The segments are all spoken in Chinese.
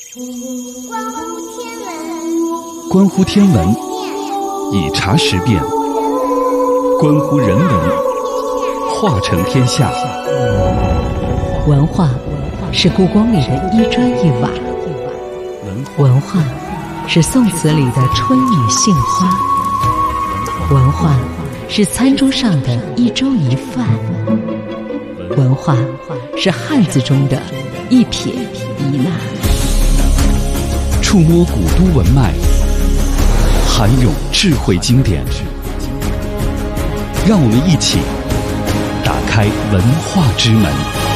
关乎天文，以察时变；关乎人文，化成天下。 文化是故宫里的一砖一瓦，文化是宋词里的春雨杏花，文化是餐桌上的一粥一饭，文化是汉字中的一撇一捺。 触摸古都文脉，涵咏智慧经典，让我们一起打开文化之门。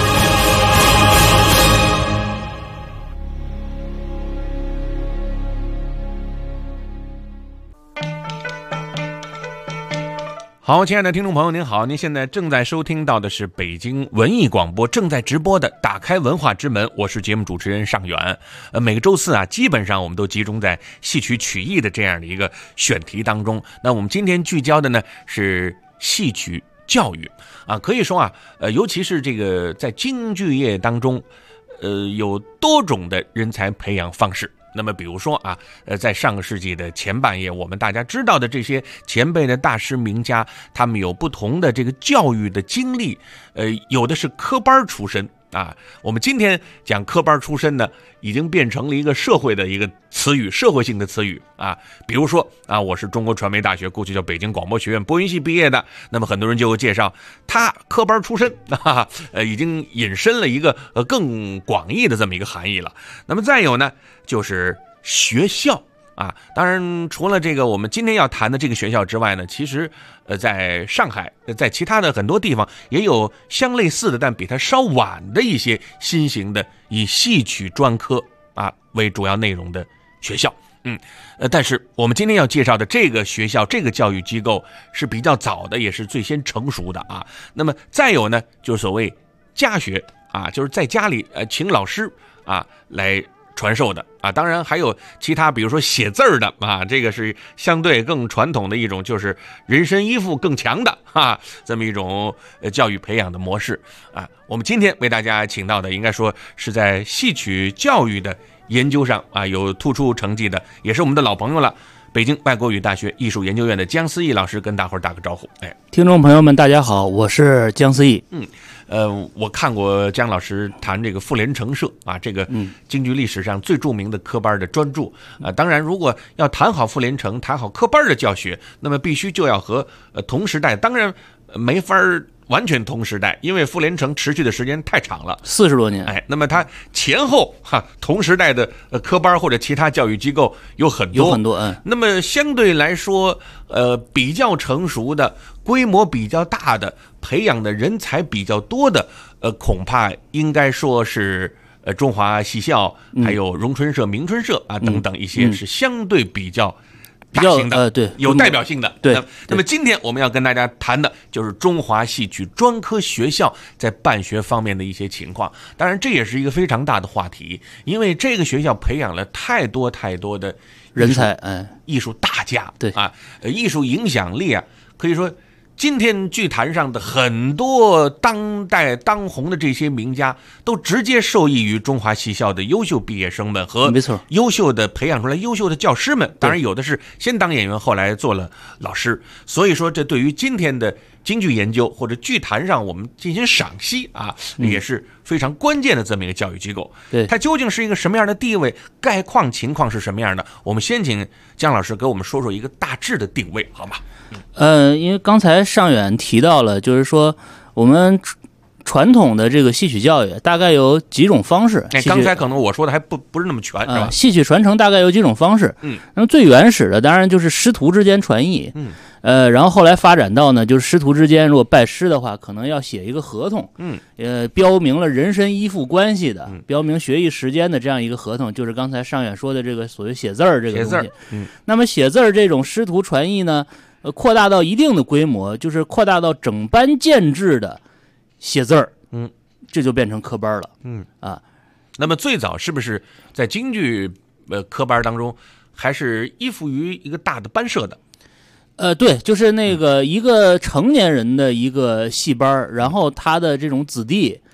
好，亲爱的听众朋友您好，您现在正在收听到的是北京文艺广播正在直播的打开文化之门，我是节目主持人尚远。每个周四啊，基本上我们都集中在戏曲曲艺的这样的一个选题当中。那我们今天聚焦的呢是戏曲教育啊，可以说啊，尤其是这个在京剧业当中，有多种的人才培养方式。那么比如说啊，在上个世纪的前半叶，我们大家知道的这些前辈的大师名家，他们有不同的这个教育的经历，有的是科班出身啊。我们今天讲科班出身呢，已经变成了一个社会的一个词语，社会性的词语啊。比如说啊，我是中国传媒大学，过去叫北京广播学院播音系毕业的，那么很多人就会介绍他科班出身啊，已经引申了一个更广义的这么一个含义了。那么再有呢，就是学校啊，当然除了这个我们今天要谈的这个学校之外呢，其实在上海，在其他的很多地方也有相类似的，但比它稍晚的一些新型的以戏曲专科啊为主要内容的学校。但是我们今天要介绍的这个学校，这个教育机构是比较早的，也是最先成熟的啊。那么再有呢，就是所谓家学啊，就是在家里请老师啊来传授的啊，当然还有其他，比如说写字儿的啊，这个是相对更传统的一种，就是人身依附更强的啊，这么一种教育培养的模式啊。我们今天为大家请到的，应该说是在戏曲教育的研究上啊有突出成绩的，也是我们的老朋友了。北京外国语大学艺术研究院的姜思义老师跟大伙儿打个招呼。 听众朋友们大家好，我是姜思义。 我看过姜老师谈这个妇联成社啊，这个京剧历史上最著名的科班的专著啊。当然，如果要谈好妇联成，谈好科班的教学，那么必须就要和同时代，当然没法完全同时代，因为妇联成持续的时间太长了 ，40多年。 那么它前后同时代的科班或者其他教育机构有很多。那么相对来说，比较成熟的、规模比较大的、培养的人才比较多的，恐怕应该说是中华戏校，还有荣春社、明春社啊等等一些是相对比较大型的， 对， 有代表性的。 对。 那么今天我们要跟大家谈的就是中华戏曲专科学校在办学方面的一些情况。当然，这也是一个非常大的话题，因为这个学校培养了太多的人才， 艺术大家， 对啊，艺术影响力啊，可以说今天剧坛上的很多当代当红的这些名家，都直接受益于中华戏校的优秀毕业生们和优秀的培养出来优秀的教师们。当然，有的是先当演员，后来做了老师。所以说，这对于今天的京剧研究或者剧坛上我们进行赏析啊，也是非常关键的这么一个教育机构。 对， 它究竟是一个什么样的地位，概况情况是什么样的？我们先请姜老师给我们说说一个大致的定位，好吗？ 因为刚才尚远提到了，就是说我们传统的这个戏曲教育大概有几种方式。 刚才可能我说的还不是那么全，是吧？ 戏曲传承大概有几种方式。那么最原始的当然就是师徒之间传艺。然后后来发展到呢，就是师徒之间如果拜师的话，可能要写一个合同。标明了人身依附关系的，标明学艺时间的这样一个合同，就是刚才尚远说的这个所谓写字儿这个东西。那么写字儿这种师徒传艺呢，扩大到一定的规模，就是扩大到整班建制的写字儿，这就变成科班了。 那么最早是不是在京剧科班当中，还是依附于一个大的班社的？ 对，就是那个一个成年人的一个戏班，然后他的这种子弟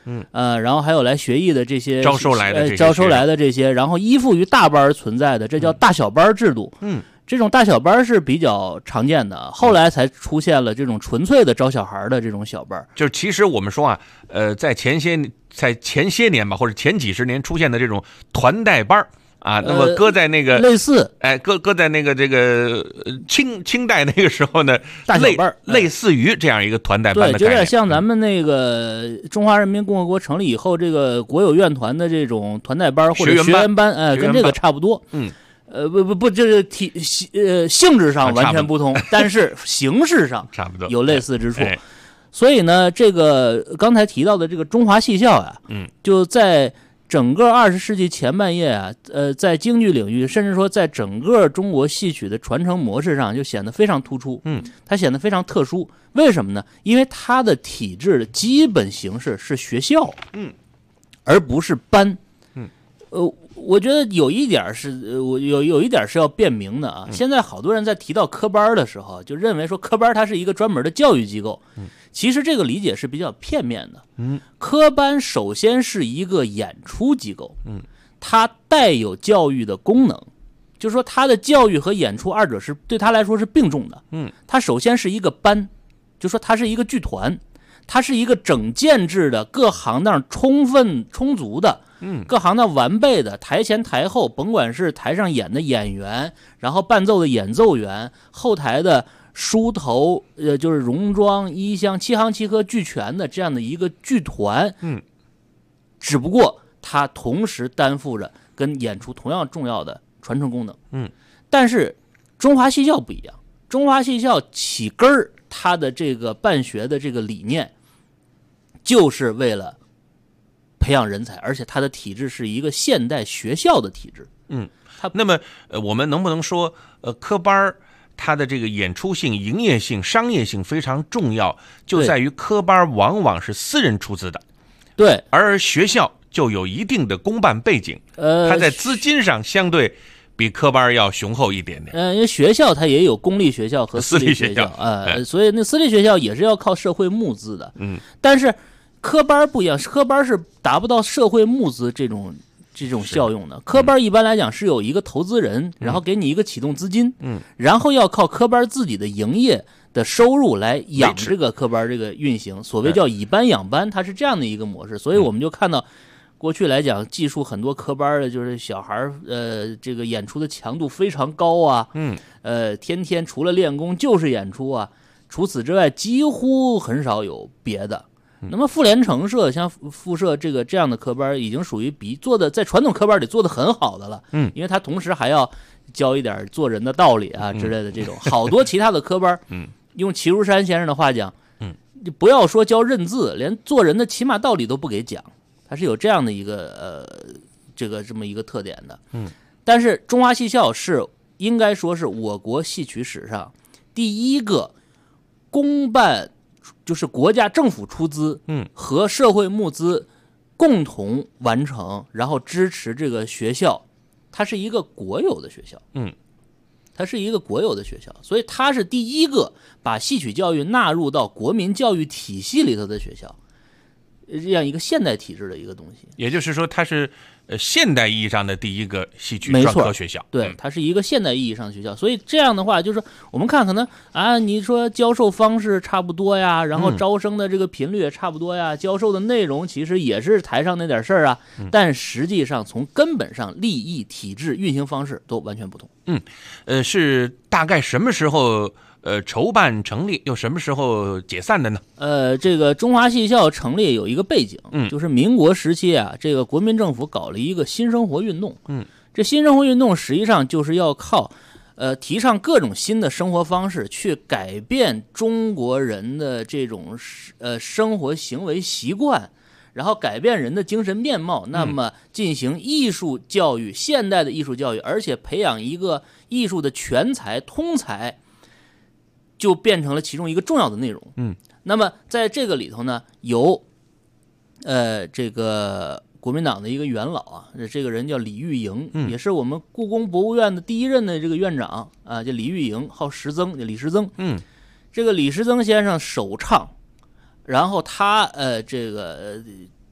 然后还有来学艺的这些招收来的这些，然后依附于大班存在的，这叫大小班制度。这种大小班是比较常见的，后来才出现了这种纯粹的招小孩的这种小班。 就是其实我们说啊，在前些年吧，或者前几十年出现的这种团带班啊，那么搁在那个类似， 搁在那个这个清代那个时候呢， 大小班类似于这样一个团带班的概念， 对，有点像咱们那个中华人民共和国成立以后这个国有院团的这种团带班或者学员班，跟这个差不多。不，这是性质上完全不同，但是形式上差不多有类似之处。所以呢，这个刚才提到的这个中华戏校啊，就在整个20世纪前半叶啊，在京剧领域，甚至说在整个中国戏曲的传承模式上，就显得非常突出。它显得非常特殊。为什么呢？因为它的体制的基本形式是学校，而不是班。我觉得有一点是，我有一点是要辩明的啊。现在好多人在提到科班的时候，就认为说科班它是一个专门的教育机构。其实这个理解是比较片面的。科班首先是一个演出机构，它带有教育的功能，就是说它的教育和演出二者是对它来说是并重的。它首先是一个班，就是说它是一个剧团，它是一个整建制的各行当充足的。各行当完备的，台前台后，甭管是台上演的演员，然后伴奏的演奏员，后台的梳头，就是戎装衣箱，七行七科俱全的这样的一个剧团。只不过它同时担负着跟演出同样重要的传承功能。但是中华戏校不一样，中华戏校起根儿，它的这个办学的这个理念，就是为了培养人才，而且它的体制是一个现代学校的体制。 那么我们能不能说，科班它的这个演出性、营业性、商业性非常重要，就在于科班往往是私人出资的， 对， 而学校就有一定的公办背景，它在资金上相对比科班要雄厚一点点。 因为学校它也有公立学校和私立学校，所以那私立学校也是要靠社会募资的。但是科班不一样，科班是达不到社会募资这种效用的。科班一般来讲是有一个投资人，然后给你一个启动资金，然后要靠科班自己的营业的收入来养这个科班这个运行，所谓叫以班养班，它是这样的一个模式。所以我们就看到过去来讲，技术很多科班的就是小孩这个演出的强度非常高啊，天天除了练功就是演出啊，除此之外几乎很少有别的。那么妇联成社像附社这样的科班已经属于做的在传统科班里做的很好的了，因为他同时还要教一点做人的道理啊之类的这种。好多其他的科班，用齐如山先生的话讲，就不要说教认字，连做人的起码道理都不给讲，它是有这样的一个这么一个特点的。但是中华戏校是应该说是我国戏曲史上第一个公办，就是国家政府出资，和社会募资共同完成，然后支持这个学校，它是一个国有的学校，它是一个国有的学校，所以它是第一个把戏曲教育纳入到国民教育体系里头的学校，这样一个现代体制的一个东西。也就是说，它是现代意义上的第一个戏曲专科学校。对，它是一个现代意义上的学校。所以这样的话，就是我们看可能你说教授方式差不多呀，然后招生的这个频率也差不多呀，教授的内容其实也是台上那点事儿啊，但实际上从根本上利益、体制、运行方式都完全不同。是大概什么时候筹办成立，又什么时候解散的呢？这个中华戏校成立有一个背景，就是民国时期啊，这个国民政府搞了一个新生活运动。这新生活运动实际上就是要靠提倡各种新的生活方式，去改变中国人的这种生活行为习惯，然后改变人的精神面貌，那么进行艺术教育，现代的艺术教育，而且培养一个艺术的全才通才，就变成了其中一个重要的内容。那么在这个里头呢，有这个国民党的一个元老啊，这个人叫李玉莹，也是我们故宫博物院的第一任的这个院长啊，叫李玉莹，号石曾，叫李石曾。这个李石曾先生首唱，然后他这个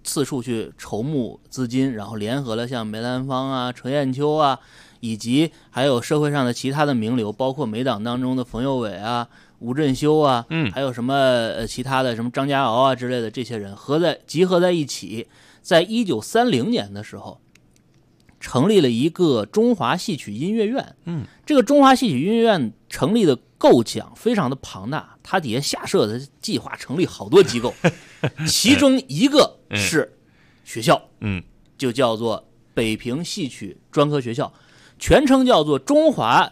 四处去筹募资金，然后联合了像梅兰芳啊、程砚秋啊，以及还有社会上的其他的名流，包括美党当中的冯友伟啊、吴振修啊，还有什么其他的什么张家敖啊之类的这些人集合在一起，在1930年的时候成立了一个中华戏曲音乐院。这个中华戏曲音乐院成立的构想非常的庞大，它底下下设的计划成立好多机构，其中一个是学校，就叫做北平戏曲专科学校，全称叫做中华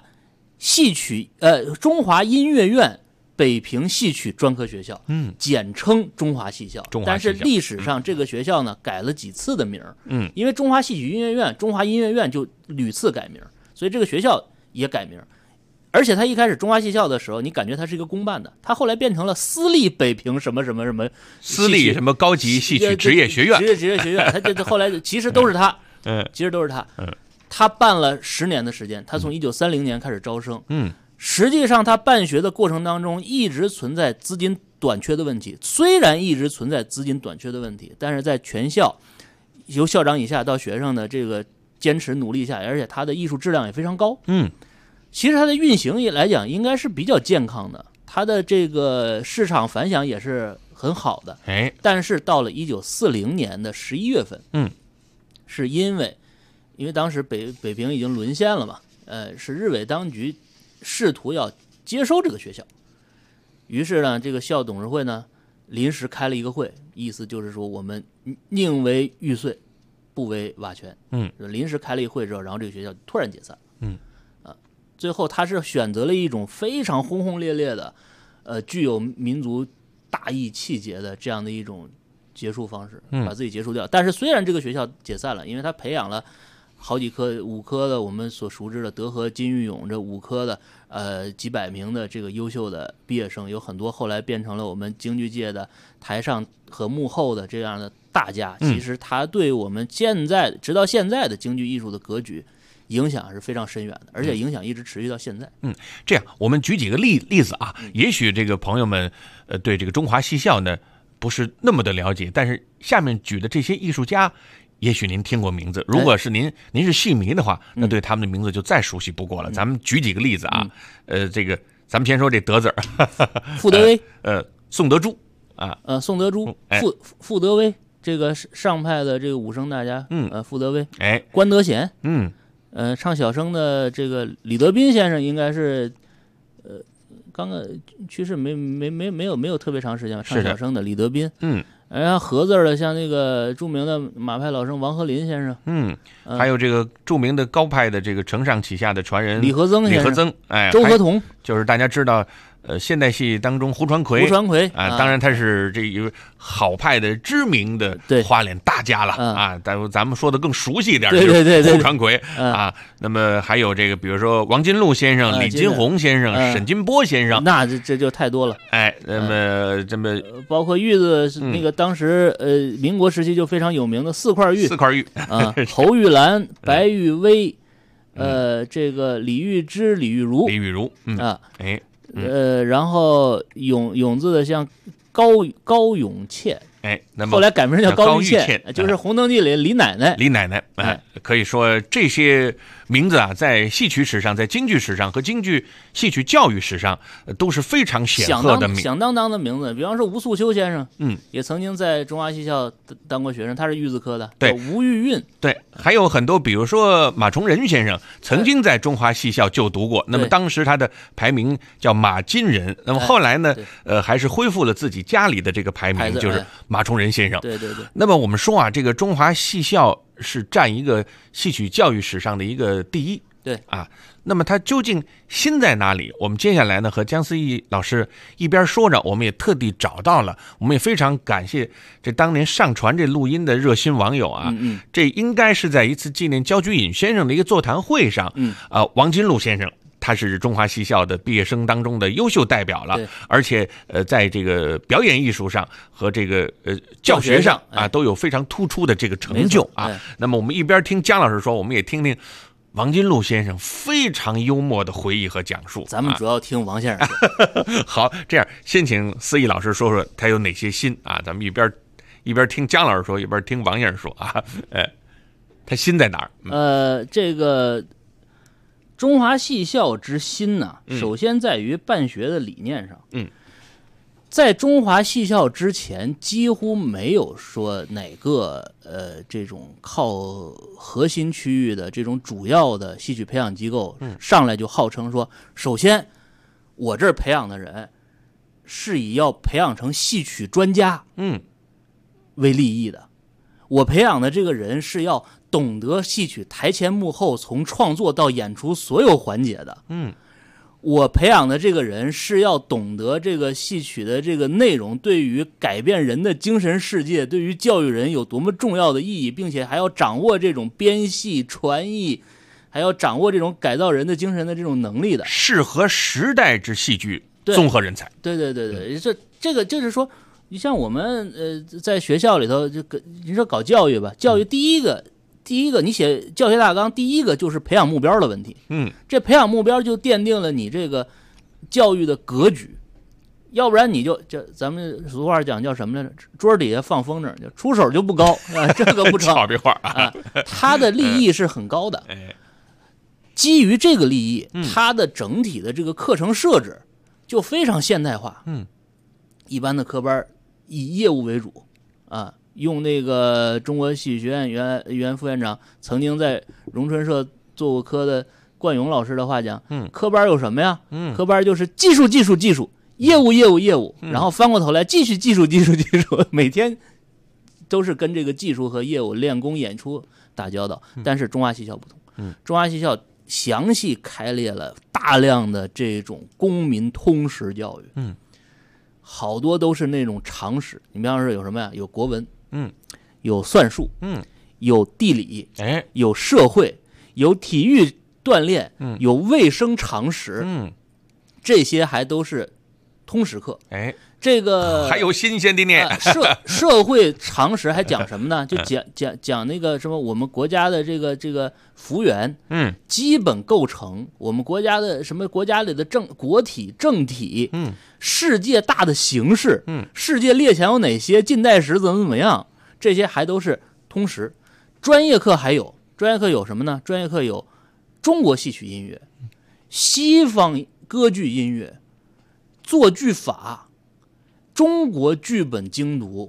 音乐院北平戏曲专科学校，简称中华戏校。但是历史上这个学校呢改了几次的名，因为中华戏曲音乐院、中华音乐院就屡次改名，所以这个学校也改名。而且他一开始中华戏校的时候，你感觉它是一个公办的，他后来变成了私立北平什么什么什么私立什么高级戏曲职业学院， 职业学院，他这后来其实都是他，其实都是他，他办了10年的时间，他从1930年开始招生，实际上他办学的过程当中一直存在资金短缺的问题，虽然一直存在资金短缺的问题，但是在全校由校长以下到学生的这个坚持努力下，而且他的艺术质量也非常高，其实它的运行来讲应该是比较健康的，它的这个市场反响也是很好的。但是到了1940年的11月份，是因为当时北平已经沦陷了嘛，是日伪当局试图要接收这个学校，于是呢，这个校董事会呢临时开了一个会，意思就是说我们宁为玉碎，不为瓦全。临时开了一会之后，然后这个学校突然解散。最后他是选择了一种非常轰轰烈烈的，具有民族大义气节的这样的一种结束方式，把自己结束掉。但是虽然这个学校解散了，因为他培养了好几科5科的我们所熟知的德和金玉勇这5科的几百名的这个优秀的毕业生，有很多后来变成了我们京剧界的台上和幕后的这样的大家。其实他对我们直到现在的京剧艺术的格局影响是非常深远的，而且影响一直持续到现在。 这样我们举几个例子啊，也许这个朋友们对这个中华戏校呢不是那么的了解，但是下面举的这些艺术家也许您听过名字，如果是您是戏迷的话，那对他们的名字就再熟悉不过了。咱们举几个例子啊，这个咱们先说这德字儿， 傅德威， 宋德珠啊， 宋德珠，傅德威，这个上派的这个武生大家，傅德威，关德贤，唱小生的这个李德斌先生应该是，刚刚去世没有特别长时间，唱小生的李德斌，然后和字的像那个著名的马派老生王和林先生， 还有这个著名的高派的这个承上启下的传人李和曾先生，周和同， 就是大家知道。现代戏当中胡传魁啊，当然他是这一好派的知名的花脸大家了啊。但咱们说的更熟悉一点，就是胡传魁啊。那么还有这个，比如说王金禄先生、李金鸿先生、沈金波先生， 那这就太多了。 那么这么包括玉子那个当时民国时期就非常有名的4块玉啊，侯玉兰、白玉薇，这个李玉芝、李玉如啊，然后永字的像高永倩， 那么后来改名叫高玉倩，就是《红灯记》里李奶奶， 可以说这些名字啊，在戏曲史上，在京剧史上和京剧戏曲教育史上，都是非常显赫的名， 响当当的名字。比方说吴素秋先生，也曾经在中华戏校当过学生，他是玉字科的， 对， 吴玉韵， 对，还有很多，比如说马崇仁先生曾经在中华戏校就读过，那么当时他的排名叫马金仁，那么后来呢，还是恢复了自己家里的这个排名，就是马崇仁先生。 对。 那么我们说啊，这个中华戏校是占一个戏曲教育史上的一个第一， 对啊。那么它究竟新在哪里？我们接下来呢和姜思义老师一边说着，我们也特地找到了，我们也非常感谢这当年上传这录音的热心网友啊。这应该是在一次纪念焦菊隐先生的一个座谈会上，王金禄先生。他是中华戏校的毕业生当中的优秀代表了，而且在这个表演艺术上和这个教学上啊都有非常突出的这个成就啊。那么我们一边听姜老师说，我们也听听王金禄先生非常幽默的回忆和讲述。 咱们主要听王先生。 好，这样先请思义老师说说他有哪些新啊，咱们一边一边听姜老师说，一边听王先生说啊。他新在哪儿？ 这个中华戏校之新呢，首先在于办学的理念上。在中华戏校之前，几乎没有说哪个这种靠核心区域的这种主要的戏曲培养机构上来就号称说，首先我这儿培养的人是以要培养成戏曲专家为立意的，我培养的这个人是要懂得戏曲台前幕后从创作到演出所有环节的。我培养的这个人是要懂得这个戏曲的这个内容对于改变人的精神世界，对于教育人有多么重要的意义，并且还要掌握这种编戏传译，还要掌握这种改造人的精神的这种能力的， 适合时代之戏剧综合人才。 对，这个就是说，你像我们在学校里头你说搞教育吧，教育第一个你写教学大纲，第一个就是培养目标的问题。这培养目标就奠定了你这个教育的格局，要不然你就咱们俗话讲叫什么来着？桌底下放风筝，就出手就不高啊，这个不成。 好别话啊， 它的利益是很高的。基于这个利益，它的整体的这个课程设置就非常现代化。一般的科班以业务为主啊。用那个中国戏剧学院原副院长曾经在荣春社做过科的冠勇老师的话讲，科班有什么呀？科班就是技术，业务，然后翻过头来继续技术，每天都是跟这个技术和业务练功演出打交道。但是中华戏校不同，中华戏校详细开列了大量的这种公民通识教育，好多都是那种常识。你比方说有什么呀？有国文。有算术，有地理，有社会，有体育锻炼，有卫生常识，这些还都是通识课。这个还有新鲜的呢。 社会常识还讲什么呢？就讲那个什么，我们国家的这个幅员，基本构成，我们国家的什么国家里的国体政体，世界大的形势，世界列强有哪些，近代史怎么样，这些还都是通识。专业课有什么呢？专业课有中国戏曲音乐、西方歌剧音乐、作剧法、中国剧本精读，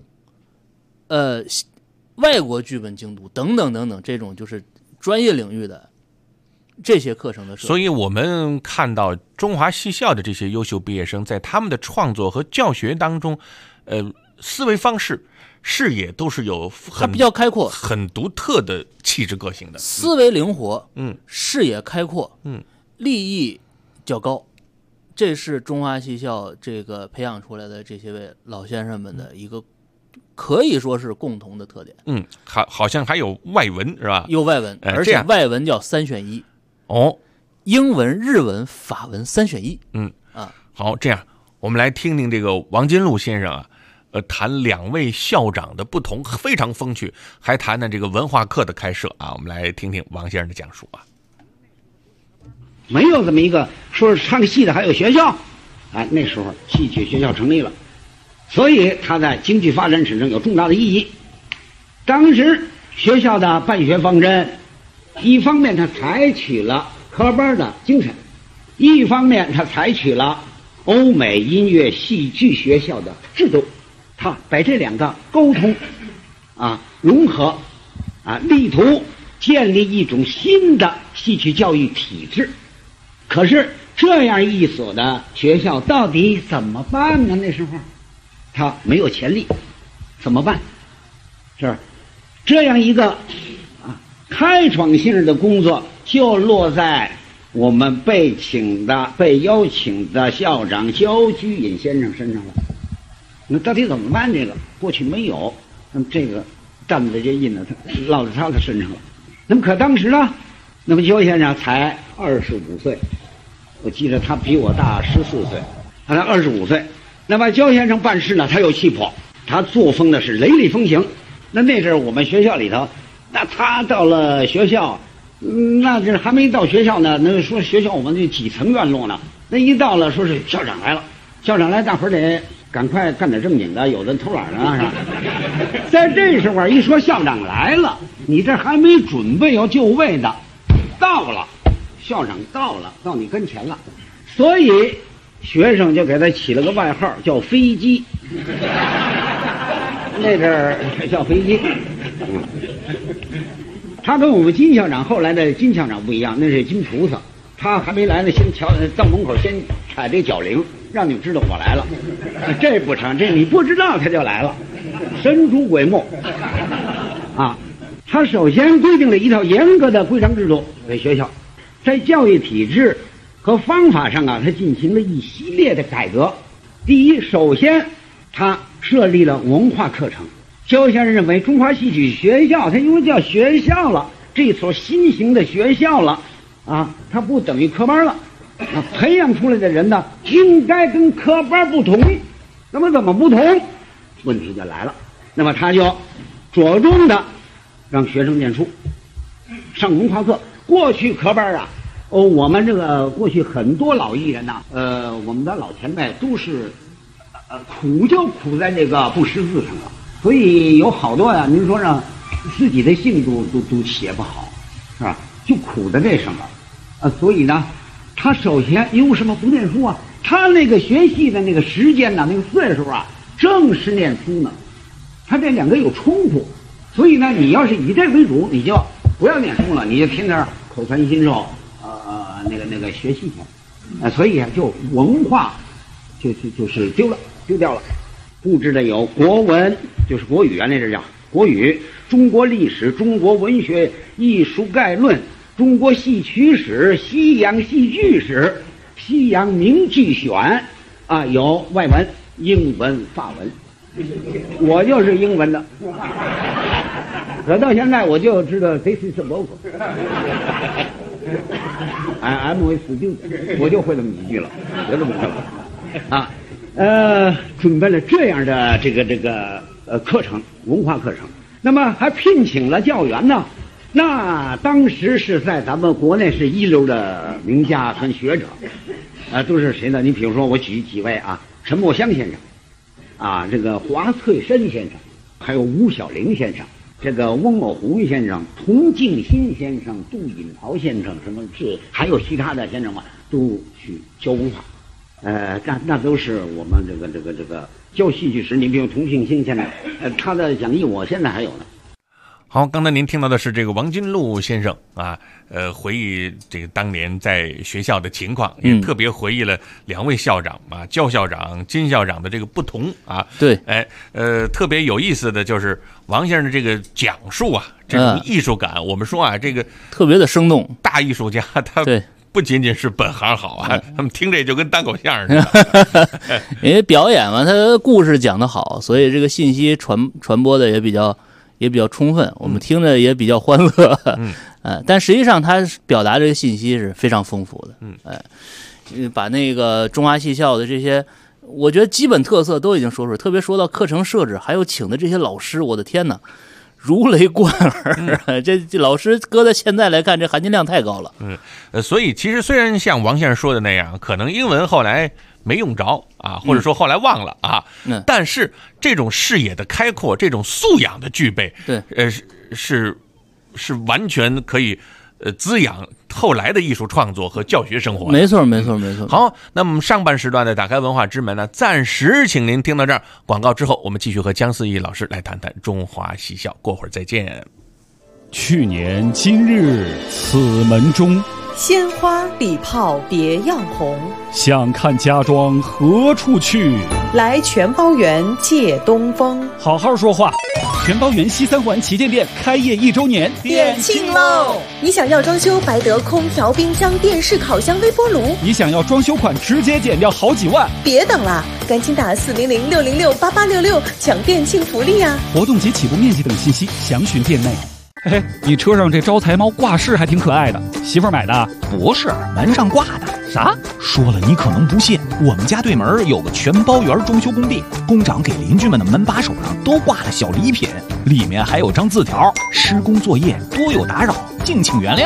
外国剧本精读等等，这种就是专业领域的这些课程的设计。 所以我们看到中华戏校的这些优秀毕业生，在他们的创作和教学当中，思维方式、视野都是有它比较开阔、 很独特的气质个性的， 思维灵活，视野开阔，立意较高。这是中华戏校这个培养出来的这些位老先生们的一个可以说是共同的特点。 好像还有外文是吧？ 有外文，而且外文叫3选1。英文、日文、法文3选1。 好，这样我们来听听这个王金禄先生啊，谈两位校长的不同，非常风趣，还谈谈这个文化课的开设啊。我们来听听王先生的讲述啊。 没有这么一个说是唱戏的还有学校，那时候戏曲学校成立了，所以它在经济发展史上有重大的意义。当时学校的办学方针，一方面它采取了科班的精神，一方面它采取了欧美音乐戏剧学校的制度，它把这两个沟通融合力图建立一种新的戏曲教育体制。可是这样一所的学校到底怎么办呢？那时候他没有潜力，怎么办？是这样一个开创性的工作，就落在我们被邀请的校长焦居隐先生身上了。那到底怎么办？这个过去没有，那么这个担子这印呢，他落在他的身上了。那么可当时呢，那么焦先生才25岁，我记得他比我大14岁，他才25岁。那么焦先生办事呢，他有气魄，他作风呢是雷厉风行。那阵儿我们学校里头，那他到了学校，那这还没到学校呢，那说学校我们这几层院落呢，那一到了说是校长来了，校长来，大伙儿得赶快干点正经的，有的偷懒啊，是吧？ 在这时候一说校长来了，你这还没准备要就位的，到了，校长到了，到你跟前了，所以学生就给他起了个外号叫飞机。那阵儿叫飞机。他跟我们金校长后来的金校长不一样，那是金菩萨，他还没来呢，先瞧到门口先踩这脚铃，让你们知道我来了。这不成，这你不知道他就来了，神出鬼没啊！他首先规定了一套严格的规章制度给学校，在教育体制和方法上啊，他进行了一系列的改革。第一，首先他设立了文化课程。肖先生认为，中华戏曲学校，它因为叫学校了，这所新型的学校了啊，它不等于科班了啊，培养出来的人呢，应该跟科班不同。那么怎么不同？问题就来了。那么他就着重的让学生念书，上文化课。过去科班啊，我们这个过去很多老艺人呐，我们的老前辈都是，苦就苦在这个不识字上了。所以有好多呀，您说让自己的姓都写不好，是吧？就苦在这上了，所以呢，他首先因为什么不念书啊？他那个学戏的那个时间呢，那个岁数啊，正是念书呢，他这两个有冲突，所以呢，你要是以这为主，你就不要念书了，你就天天口传心授，那个学戏去，所以啊，就文化就是丢掉了。布置的有国文，就是国语啊，那是叫国语；中国历史、中国文学艺术概论、中国戏曲史、西洋戏剧史、西洋名剧选啊，有外文、英文、法文。我就是英文的，可到现在我就知道 this is a book。I'm a student， 我就会这么几句了，别这么说了啊。准备了这样的这个课程，文化课程。那么还聘请了教员呢。那当时是在咱们国内是一流的名家和学者，都是谁呢？你比如说我举几位啊，陈默香先生，啊，这个华翠山先生，还有吴小玲先生，这个翁某湖先生、童敬新先生、杜引桃先生，什么是还有其他的先生嘛，都去教文化。那都是我们这个教戏剧史。你比如童敬新先生，他的讲义我现在还有呢。 好，刚才您听到的是这个王金禄先生啊，回忆这个当年在学校的情况，也特别回忆了两位校长啊，教校长、金校长的这个不同啊。 对， 特别有意思的就是王先生的这个讲述啊，这种艺术感，我们说啊，这个特别的生动。 大艺术家他对。 不仅仅是本行好啊，他们听着就跟单口相声似的。 因为表演嘛，他的故事讲得好，所以这个信息传播的也比较充分，我们听着也比较欢乐。但实际上他表达这个信息是非常丰富的。把那个中华戏校的这些，我觉得基本特色都已经说出来，特别说到课程设置，还有请的这些老师，我的天哪！如雷贯耳，这老师搁在现在来看，这含金量太高了。 所以其实虽然像王先生说的那样，可能英文后来没用着啊，或者说后来忘了啊，但是这种视野的开阔，这种素养的具备， 对， 是完全可以滋养后来的艺术创作和教学生活。 没错。 好，那么上半时段的打开文化之门呢，暂时请您听到这儿。广告之后，我们继续和姜思义老师来谈谈中华戏校。过会儿再见。 去年今日此门中， 鲜花礼炮别样红。 想看家庄何处去？ 来全包园借东风。 好好说话。全包园西三环旗舰店开业1周年， 店庆喽！你想要装修白得空调、冰箱、电视、烤箱、微波炉？ 你想要装修款直接减掉好几万？ 别等了，赶紧打400-606-8866抢店庆福利啊！ 活动及起步面积等信息详询店内。嘿，你车上这招财猫挂饰还挺可爱的，媳妇儿买的？ 不是，门上挂的。 啥？ 说了你可能不信，我们家对门有个全包园装修工地，工长给邻居们的门把手上都挂了小礼品，里面还有张字条：施工作业多有打扰，敬请原谅。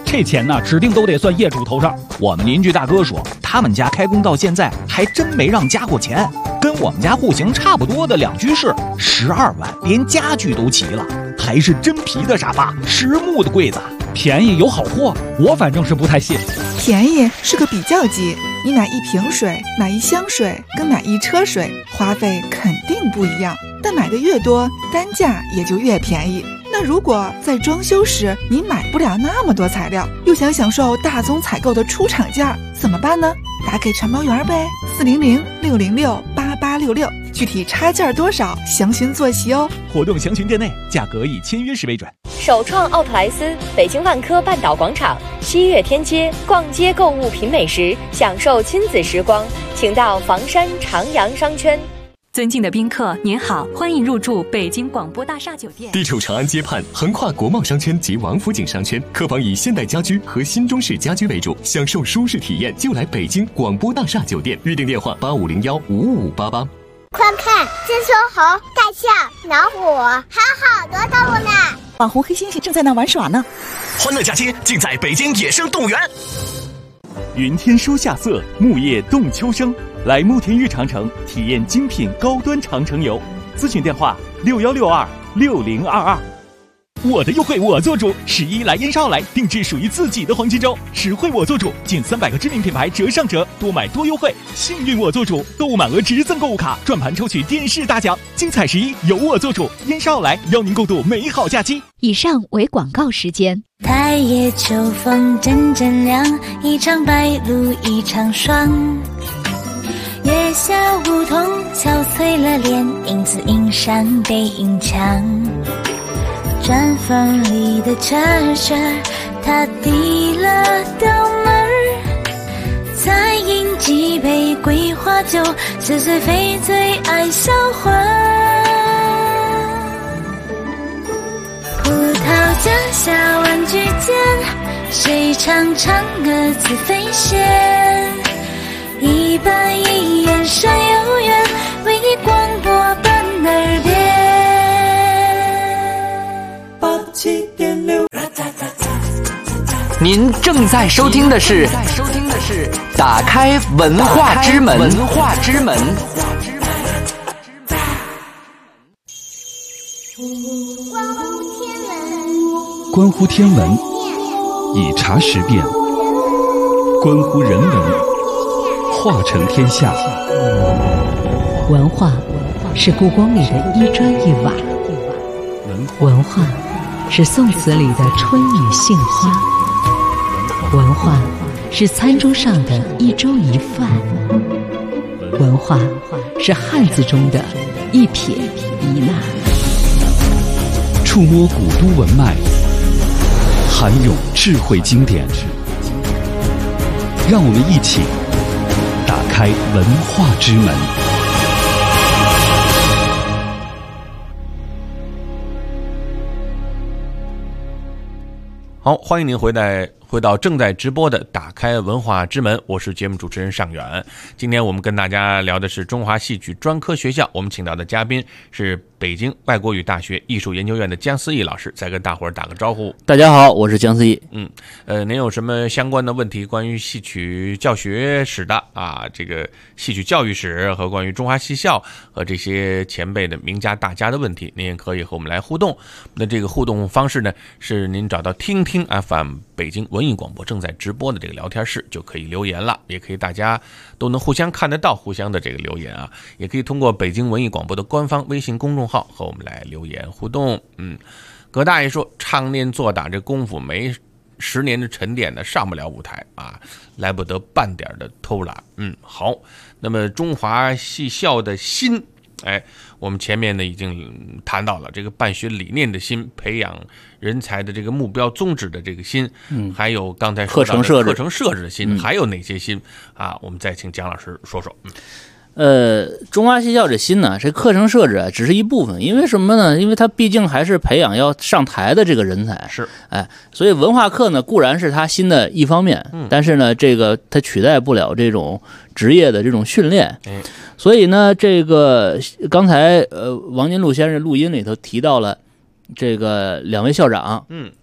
这钱呢，指定都得算业主头上。我们邻居大哥说，他们家开工到现在还真没让加过钱，跟我们家户型差不多的2居室，12万，连家具都齐了，还是真皮的沙发，实木的柜子，便宜有好货，我反正是不太信。 便宜是个比较级，你买1瓶水、买1箱水跟买1车水，花费肯定不一样，但买的越多，单价也就越便宜。那如果在装修时你买不了那么多材料，又想享受大宗采购的出厂价，怎么办呢？打给传包员呗，400-606-8866，具体差价多少，详询坐席哦。 活动详询店内，价格以签约时为准。 首创奥特莱斯，北京万科半岛广场，西岳天街，逛街购物品美食，享受亲子时光，请到房山长阳商圈。 尊敬的宾客，您好，欢迎入住北京广播大厦酒店。 地处长安街畔，横跨国贸商圈及王府井商圈，客房以现代家居和新中式家居为主，享受舒适体验就来北京广播大厦酒店。预订电话8501-55588。 快看，这说猴、大象、老虎，还有好多动物呢。 网红黑猩猩正在那玩耍呢。 欢乐假期尽在北京野生动物园。 云天书夏色，木叶动秋声。来慕田峪长城体验精品高端长城游，咨询电话61626022。 我的优惠我做主，11来燕莎来定制属于自己的黄金周，实惠我做主，近300个知名品牌折上折，多买多优惠，幸运我做主，购物满额直赠购物卡，转盘抽取电视大奖，精彩11由我做主，燕莎来邀您共度美好假期。 以上为广告时间。 太夜秋风阵阵凉，一场白露一场霜。月下梧桐憔悴了脸，影子映上背影墙。毡房里的车车，他递了刀门，再饮几杯桂花酒，似醉非醉爱销魂。葡萄架下玩具间，谁唱唱歌自飞仙？一板一眼山有缘，为你广播伴耳边。 87.6，您正在收听的是打开文化之门。 关乎天文，以察时变；关乎人文，化成天下。 文化是故宫里的一砖一瓦，文化是宋词里的春雨杏花，文化是餐桌上的一粥一饭，文化是汉字中的一撇一捺。 触摸古都文脉，涵涌智慧经典，让我们一起打开文化之门。 好，欢迎您回到正在直播的打开文化之门，我是节目主持人尚远。今天我们跟大家聊的是中华戏曲专科学校，我们请到的嘉宾是北京外国语大学艺术研究院的姜思义老师，再跟大伙儿打个招呼。 大家好，我是姜思义。 您有什么相关的问题，关于戏曲教学史的啊，这个戏曲教育史和关于中华戏校和这些前辈的名家大家的问题，您也可以和我们来互动。那这个互动方式呢，是您找到听听 FM 北京文艺广播正在直播的这个聊天室就可以留言了，也可以大家都能互相看得到互相的这个留言啊，也可以通过北京文艺广播的官方微信公众号和我们来留言互动。葛大爷说，常年做打这功夫，没10年的沉淀呢，上不了舞台啊，来不得半点的偷懒。好，那么中华戏校的心，我们前面呢已经谈到了这个办学理念的心，培养人才的这个目标宗旨的这个心，还有刚才说到的课程设置的心，还有哪些心啊？我们再请姜老师说说。 中华戏校这心呢，这课程设置啊只是一部分，因为什么呢？因为它毕竟还是培养要上台的这个人才， 是， 所以文化课呢固然是它新的一方面，但是呢，这个它取代不了这种职业的这种训练，所以呢，这个刚才王金禄先生录音里头提到了这个2位校长，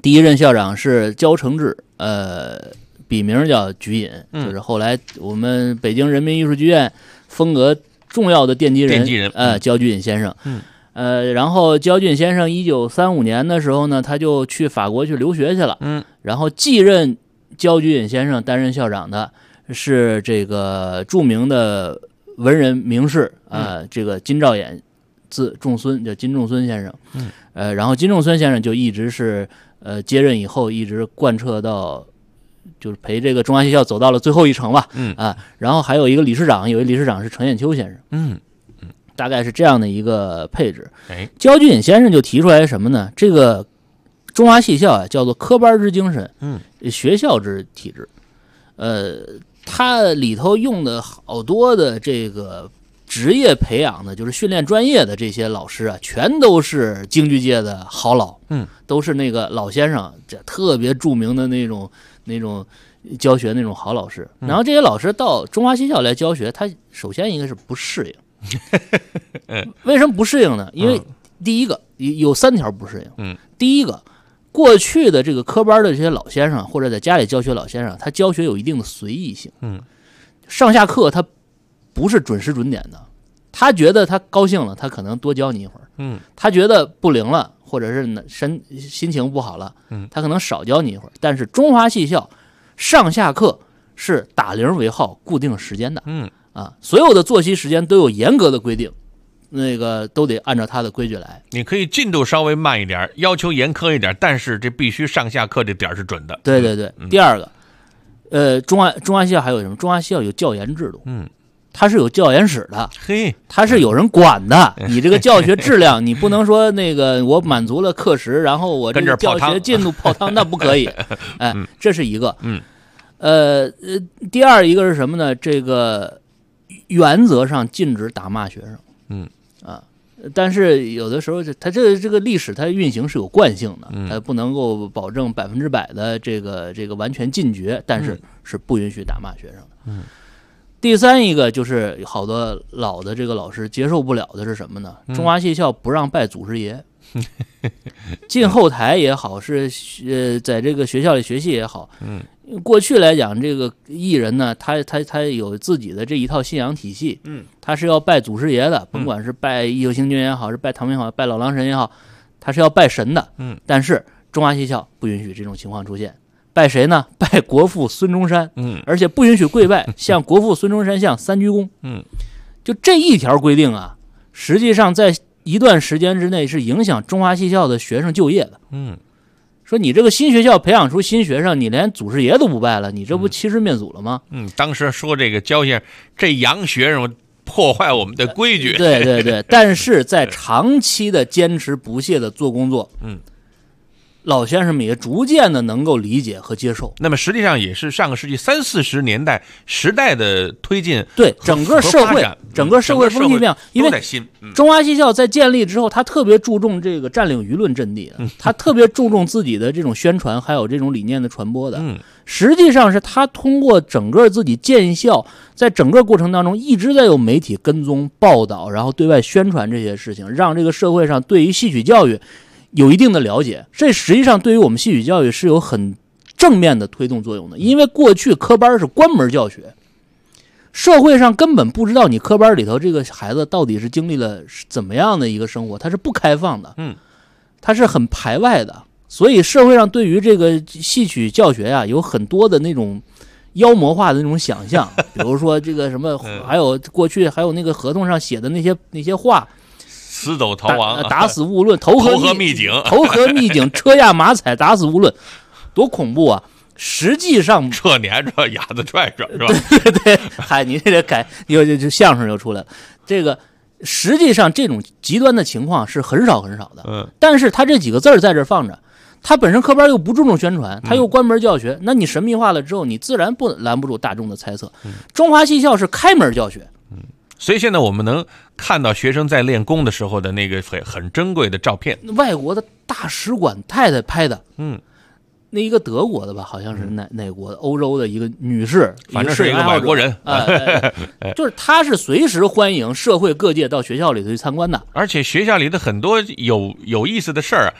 第一任校长是焦承志，笔名叫菊隐，就是后来我们北京人民艺术剧院风格重要的奠基人，焦菊隐先生。然后焦菊隐先生1935年的时候呢，他就去法国去留学去了。然后继任焦菊隐先生担任校长的是这个著名的文人名士这个金兆衍，字仲孙，叫金仲孙先生。然后金仲孙先生就一直是接任以后一直贯彻到，就是陪这个中华戏校走到了最后一程吧。然后还有一个理事长，有一理事长是程砚秋先生。大概是这样的一个配置。焦菊隐先生就提出来什么呢？这个中华戏校啊，叫做科班之精神，学校之体制。它里头用的好多的这个职业培养的，就是训练专业的这些老师啊，全都是京剧界的好老，都是那个老先生，这特别著名的那种教学那种好老师。然后这些老师到中华戏校来教学，他首先一个是不适应。为什么不适应呢？因为第一个有3条不适应。第一个，过去的这个科班的这些老先生或者在家里教学老先生，他教学有一定的随意性。上下课他不是准时准点的，他觉得他高兴了，他可能多教你一会儿。他觉得不灵了，或者是心情不好了，他可能少教你一会儿。但是中华戏校上下课是打铃为号，固定时间的。所有的作息时间都有严格的规定，那个都得按照他的规矩来。 你可以进度稍微慢一点，要求严苛一点，但是这必须上下课这点是准的。 对。第二个，中华戏校还有什么？中华戏校有教研制度，它是有教研室的，它是有人管的。你这个教学质量，你不能说那个我满足了课时，然后我这个教学进度泡汤，那不可以。这是一个。第二一个是什么呢？这个原则上禁止打骂学生。但是有的时候它这个历史它运行是有惯性的，它不能够保证100%的这个完全禁绝，但是是不允许打骂学生的。第三一个就是好多老的这个老师接受不了的是什么呢？中华戏校不让拜祖师爷，进后台也好，是在这个学校里学戏也好，过去来讲，这个艺人呢，他有自己的这一套信仰体系，他是要拜祖师爷的，甭管是拜义和星君也好，是拜唐明也好，拜老狼神也好，他是要拜神的。但是中华戏校不允许这种情况出现。拜谁呢？拜国父孙中山，而且不允许跪拜，向国父孙中山像3鞠躬。就这一条规定啊，实际上在一段时间之内是影响中华戏校的学生就业的。说你这个新学校培养出新学生，你连祖师爷都不拜了，你这不欺师灭祖了吗？ 当时说这个焦先生这洋学生破坏我们的规矩。 对，但是在长期的坚持不懈的做工作，老先生们也逐渐的能够理解和接受。 那么实际上也是上个世纪30、40年代时代的推进， 对整个社会风气变化。因为中华戏校在建立之后，他特别注重这个占领舆论阵地的，他特别注重自己的这种宣传，还有这种理念的传播的。实际上是他通过整个自己建校，在整个过程当中一直在有媒体跟踪报道，然后对外宣传这些事情，让这个社会上对于戏曲教育有一定的了解。这实际上对于我们戏曲教育是有很正面的推动作用的。因为过去科班是关门教学，社会上根本不知道你科班里头这个孩子到底是经历了怎么样的一个生活，它是不开放的，它是很排外的。所以社会上对于这个戏曲教学啊，有很多的那种妖魔化的那种想象。比如说这个什么，还有过去还有那个合同上写的那些话， 死走逃亡， 打死勿论，投河秘井， 车压马踩，打死勿论，多恐怖啊！实际上， 车撵着，鸭子拽着，是吧？ 对，嗨，你这得改，就相声就出来了。这个实际上这种极端的情况是很少很少的。但是他这几个字在这放着，他本身科班又不注重宣传，他又关门教学，那你神秘化了之后，你自然拦不住大众的猜测。中华戏校是开门教学。 所以现在我们能看到学生在练功的时候的那个很珍贵的照片， 外国的大使馆太太拍的，那一个德国的吧，好像是哪国的，欧洲的一个女士， 反正是一个外国人， 就是她是随时欢迎社会各界到学校里头去参观的， 而且学校里的很多有意思的事儿，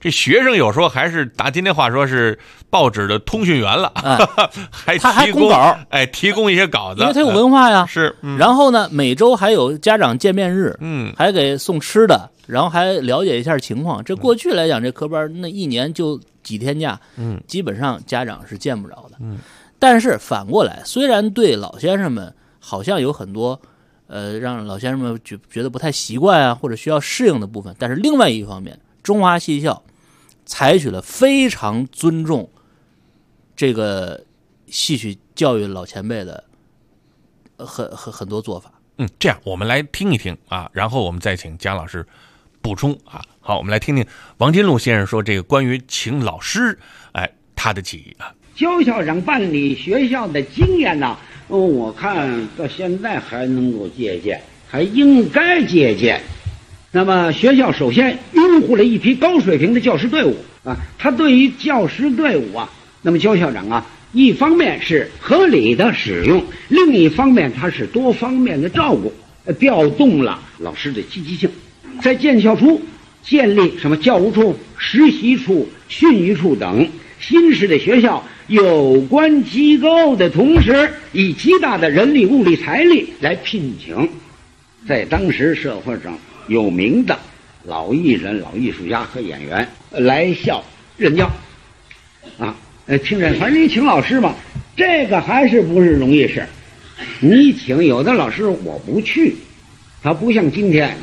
这学生有时候还是打今天话说是报纸的通讯员了，还供稿， 提供一些稿子， 因为他有文化呀。 是， 然后呢，每周还有家长见面日，还给送吃的，然后还了解一下情况。这过去来讲，这科班那一年就几天假，基本上家长是见不着的。但是反过来，虽然对老先生们好像有很多让老先生们觉得不太习惯啊，或者需要适应的部分，但是另外一方面，中华戏校采取了非常尊重这个戏曲教育老前辈的很多做法。 这样我们来听一听啊，然后我们再请姜老师补充啊。好，我们来听听王金禄先生说这个关于请老师，他的记忆啊。 焦校长办理学校的经验呢，我看到现在还能够借鉴，还应该借鉴。那么学校首先拥护了一批高水平的教师队伍啊，他对于教师队伍啊，那么焦校长啊，一方面是合理的使用，另一方面他是多方面的照顾，调动了老师的积极性。在建校初建立什么教务处、实习处、训育处等新式的学校有关机构的同时，以极大的人力、物力、财力来聘请在当时社会上有名的老艺人、老艺术家和演员来校任教啊。听着，反正你请老师嘛，这个还是不是容易事。你请有的老师我不去，他不像今天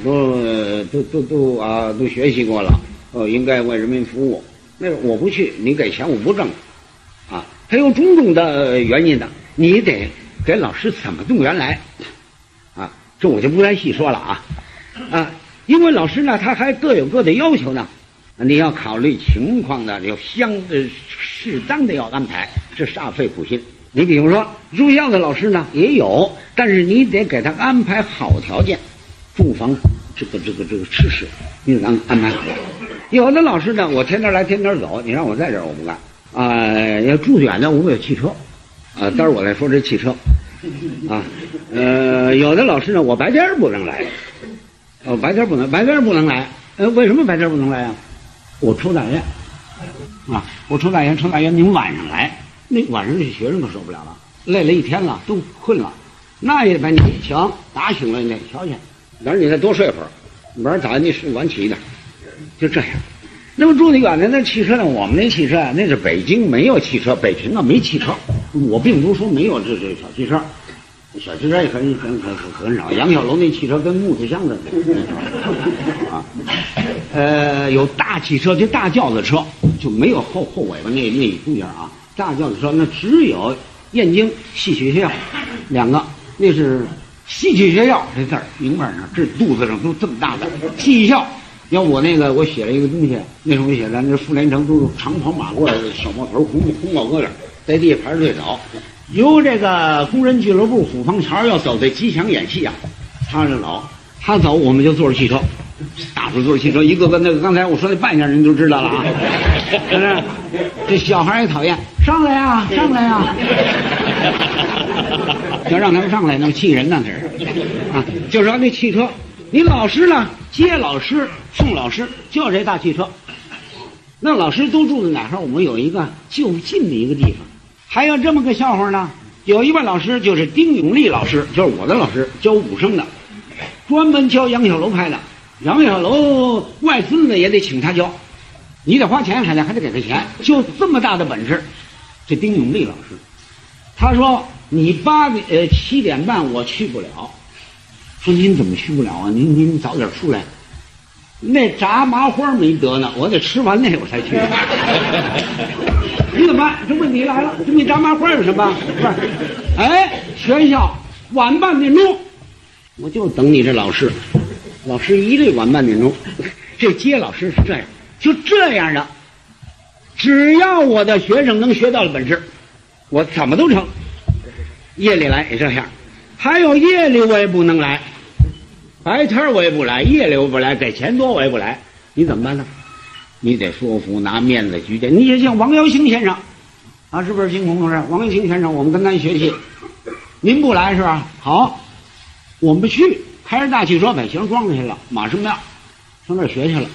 都学习过了，应该为人民服务。那我不去，你给钱我不挣啊。他有种种的原因的，你得给老师怎么动员来啊？这我就不再细说了啊。因为老师呢，他还各有各的要求呢，你要考虑情况的，有适当的要安排，是煞费苦心。你比如说住校的老师呢也有，但是你得给他安排好条件，住房这个吃食，你得安排好。有的老师呢，我天天来天天走，你让我在这儿我不干要住远的我有汽车待会儿我再说这汽车有的老师呢，我白天不能来，白天不能来，为什么白天不能来啊？我抽大烟我抽大烟，你们晚上来，那晚上这学生都受不了了，累了一天了，都困了，那也把你请打醒了，你瞧去，晚上你再多睡会儿，晚上早上你晚起一点，就这样。那么住得远的那汽车呢？我们那汽车那是北京没有汽车，北平没汽车。我并不是说没有这小汽车，小汽车也很少。杨小楼那汽车跟木头箱子有大汽车，就大轿子车，就没有后尾巴那中间啊。大轿子车那只有燕京戏曲学校两个，那是戏曲学校这字儿明白上，这肚子上都这么大的戏校。要我我写了一个东西，那时候我写的那傅连城都是长袍马褂，小帽头，红高个子，在地下排着队走。由这个工人俱乐部虎坊桥要走在吉祥演戏啊，他走我们就坐着汽车，大伙坐着汽车，一个个那个刚才我说的扮相人都知道了啊。这小孩也讨厌，上来呀，要让他们上来，那么气人呢，这是啊，就说那汽车。你老师呢？接老师、送老师，就这大汽车。那老师都住在哪儿？我们有一个就近的一个地方。还有这么个笑话呢，有一位老师就是丁永利老师，就是我的老师，教武生的，专门教杨小楼拍的。杨小楼外孙子也得请他教，你得花钱，还得给他钱，就这么大的本事。这丁永利老师，他说你7点半我去不了。说您怎么去不了啊？您早点出来。那炸麻花没得呢，我得吃完那我才去。你怎么办？这问题来了，这你炸麻花有什么？不是，学校晚半点钟，我就等你这老师一律晚半点钟。这接老师是这样，就这样的，只要我的学生能学到了本事，我怎么都成。夜里来也这样。还有夜里我也不能来，白天我也不来，夜里我不来，给钱多我也不来，你怎么办呢？你得说服，拿面子举荐。你也像王耀兴先生啊，是不是金孔同志？王耀兴先生，我们跟他学习，您不来是吧？好，我们去，开着大汽车把学生装上去了，马上要上那儿学去了。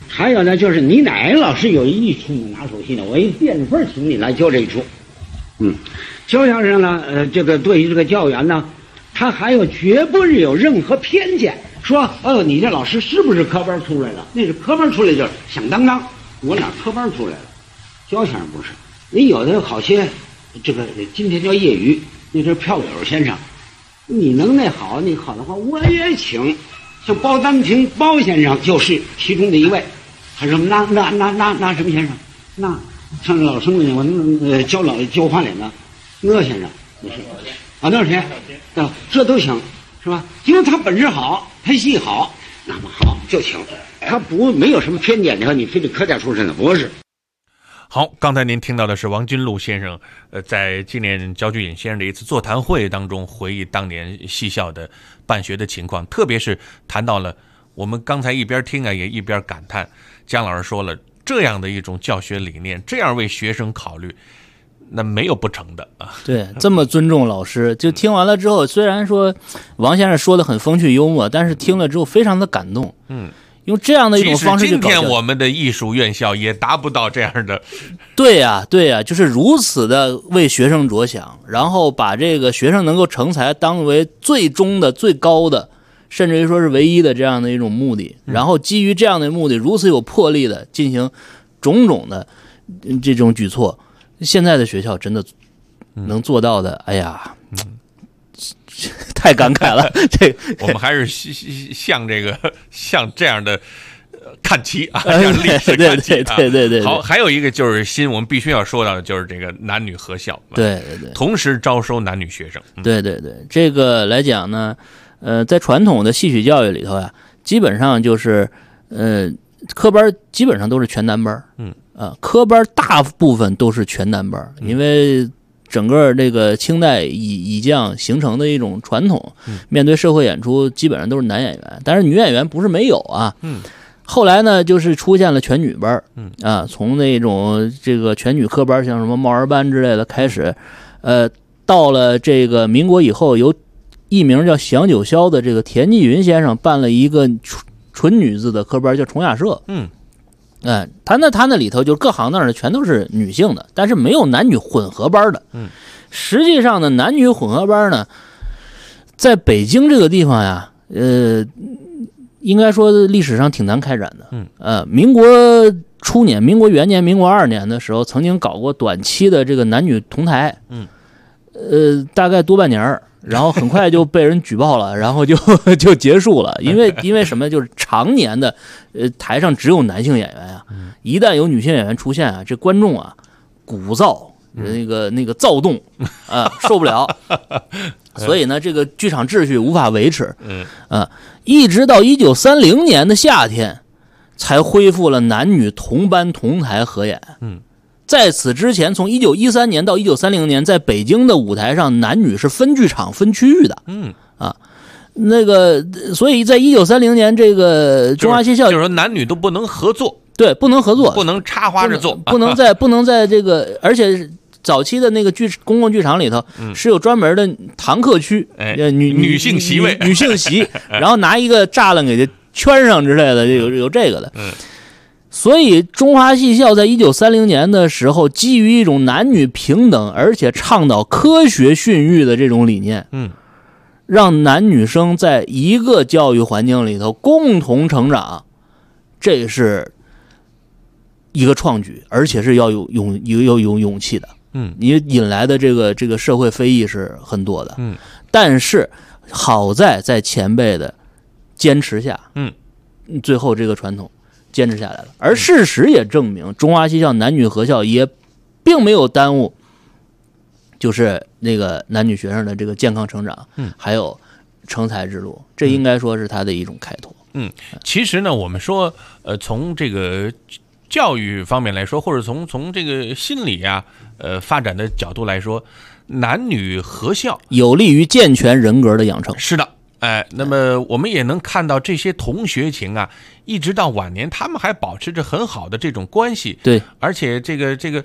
还有呢，就是你哪个老师有一出拿手戏呢，我一变分请你来教这一出。教先生呢，这个对于这个教员呢，他还有绝不是有任何偏见，说你这老师是不是科班出来的？那是科班出来就是响当当，我哪科班出来了？教先生不是，你有的好些，这个今天叫业余，那是票友先生，你能耐好，你好的话我也请，像包丹亭包先生就是其中的一位。他说那什么先生？那上老生的我教花脸的那先生，你是啊，那是谁？这都行，是吧？因为他本事好，他戏好，那么好就请。他没有什么偏见，你看你非得科家出身的不是。 好，刚才您听到的是王君禄先生，在纪念焦菊隐先生的一次座谈会当中回忆当年戏校的办学的情况，特别是谈到了我们刚才一边听啊，也一边感叹，姜老师说了，这样的一种教学理念，这样为学生考虑，那没有不成的啊。 对，这么尊重老师，就听完了之后，虽然说王先生说的很风趣幽默，但是听了之后非常的感动。用这样的一种方式去搞教， 今天我们的艺术院校也达不到这样的。 对呀，就是如此的为学生着想，然后把这个学生能够成才当为最终的、最高的，甚至于说是唯一的这样的一种目的，然后基于这样的目的，如此有魄力的进行种种的这种举措，现在的学校真的能做到的，哎呀。太感慨了， 我们还是向这样的看齐啊，向历史看齐啊。 对。 好，还有一个就是我们必须要说到的就是这个男女合校， 对， 同时招收男女学生。 对，这个来讲呢，在传统的戏曲教育里头呀，基本上就是科班基本上都是全男班，科班大部分都是全男班，因为整个这个清代以将形成的一种传统，面对社会演出基本上都是男演员，但是女演员不是没有啊。后来呢，就是出现了全女班，从那种这个全女科班，像什么帽儿班之类的开始，到了这个民国以后，由艺名叫祥九霄的这个田纪云先生办了一个纯女子的科班，叫崇雅社。他那里头就各行那儿全都是女性的，但是没有男女混合班的。实际上呢，男女混合班呢，在北京这个地方呀，应该说历史上挺难开展的。民国初年、民国元年、民国2年的时候，曾经搞过短期的这个男女同台，大概多半年，然后很快就被人举报了，然后就结束了。因为什么？就是常年的台上只有男性演员啊，一旦有女性演员出现啊，这观众啊鼓噪，那个躁动啊，受不了。所以呢，这个剧场秩序无法维持。一直到1930年的夏天，才恢复了男女同班同台合演。在此之前，从1913年到1930年，在北京的舞台上，男女是分剧场、分区域的。那个，所以在1930年，这个中华戏校就是说男女都不能合作， 对，不能合作， 不能插花着做， 不能在这个，而且早期的那个公共剧场里头是有专门的堂客区， 女性席位， 女性席，然后拿一个栅栏给它圈上之类的，有这个的。所以中华戏校在1930年的时候，基于一种男女平等，而且倡导科学训育的这种理念，让男女生在一个教育环境里头共同成长，这是一个创举，而且是要有勇气的。你引来的这个社会非议是很多的。但是好在前辈的坚持下，最后这个传统坚持下来了。而事实也证明，中华戏校男女合校也并没有耽误，就是那个男女学生的这个健康成长，还有成才之路，这应该说是他的一种开拓。 其实呢，我们说，从这个教育方面来说，或者从这个心理啊，发展的角度来说，男女合校有利于健全人格的养成。 是的。那么我们也能看到这些同学情啊，一直到晚年，他们还保持着很好的这种关系。 对， 而且这个